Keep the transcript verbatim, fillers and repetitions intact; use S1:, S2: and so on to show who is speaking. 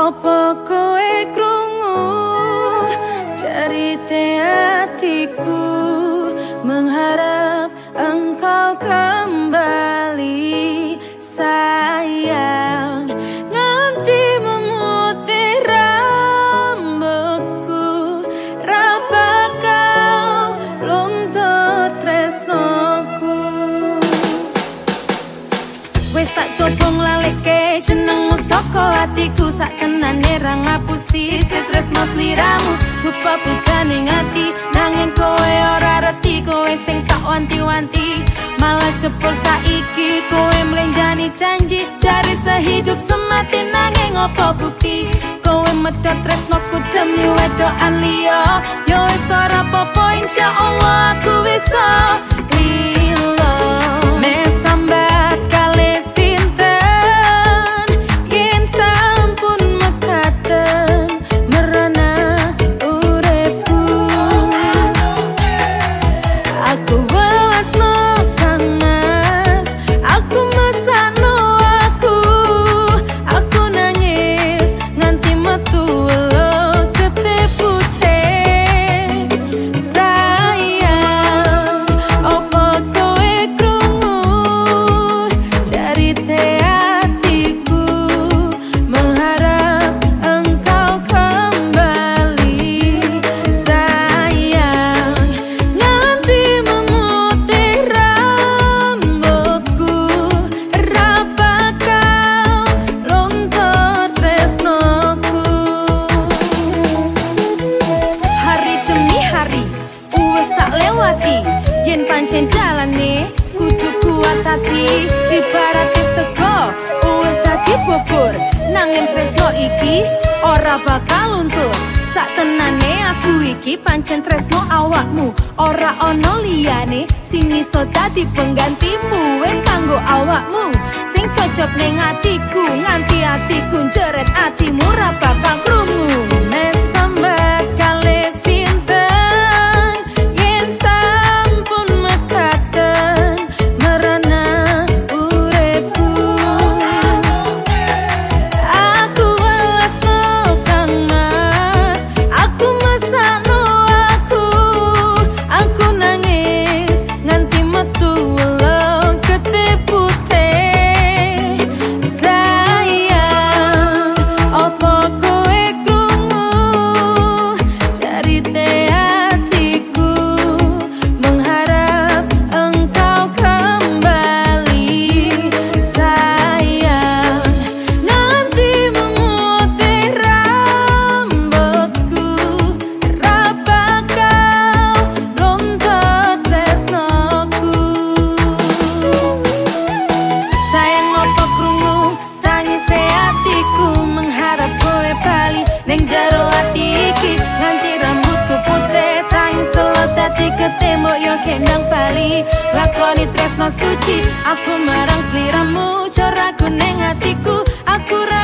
S1: Apa kowe krungu cerita hatiku, mengharap engkau kembali sayang. Nganti memutih rambutku, raba kau luntur tresnoku. Wis tak coba nglaleke jenengmu saka hatiku, sak tenane ra ngapusi tresno sliramu. Dupa pujaning ati nanging kowe ora reti, kowe sing tak wanti-wanti malah jebol saiki. Kowe mlenjani janji jari sehidup semati, nanging apa bukti kowe medhot tresnoku demi wedokan liya. Yo wis ora apa-apa, insyaallah aku wis lilo. Mesambat kali sinten yen sampun mekaten merana uripku. Aku welasno Kang Mas, aku mesakno aku, aku nangis nganti metu welo ketepute. Sayang, opo kowe krungu cerita hatiku, mengharap engkau kembali sayang. Nganti memutih rambutku, raba kau luntur tresnoku. Hari demi hari wis tak lewati, yen pancen jalane kudu kuat hati. Ibaratnya sego wis dadi bubur, nanging tresno iki ora bakal luntur. Sak tenane aku iki pancen tresno awakmu, ora ono liyane sing iso dadi penggantimu. Wis kanggo awakmu sing cocok ning atiku, nganti atiku njeret atimu ra bakal krungu. Mesambat kali sinten yen sampun mekaten merana uripku. Aku welasno Kang Mas, aku mesakno aku, aku nangis nganti metu welo ketepute. Sayang, opo kowe krungu cerita hatiku, mengharap engkau kembali sayang. Nganti memutih rambutku, raba kau luntur tresnoku. Sayang, opo krungu tangise hatiku, mengharap kowe bali ning jero ati iki. Nganti rambutku putih tangis selo dadi ketembok, yo kendang bali lakoni tresno suci aku marang sliramu. Coraku ning atiku, aku ra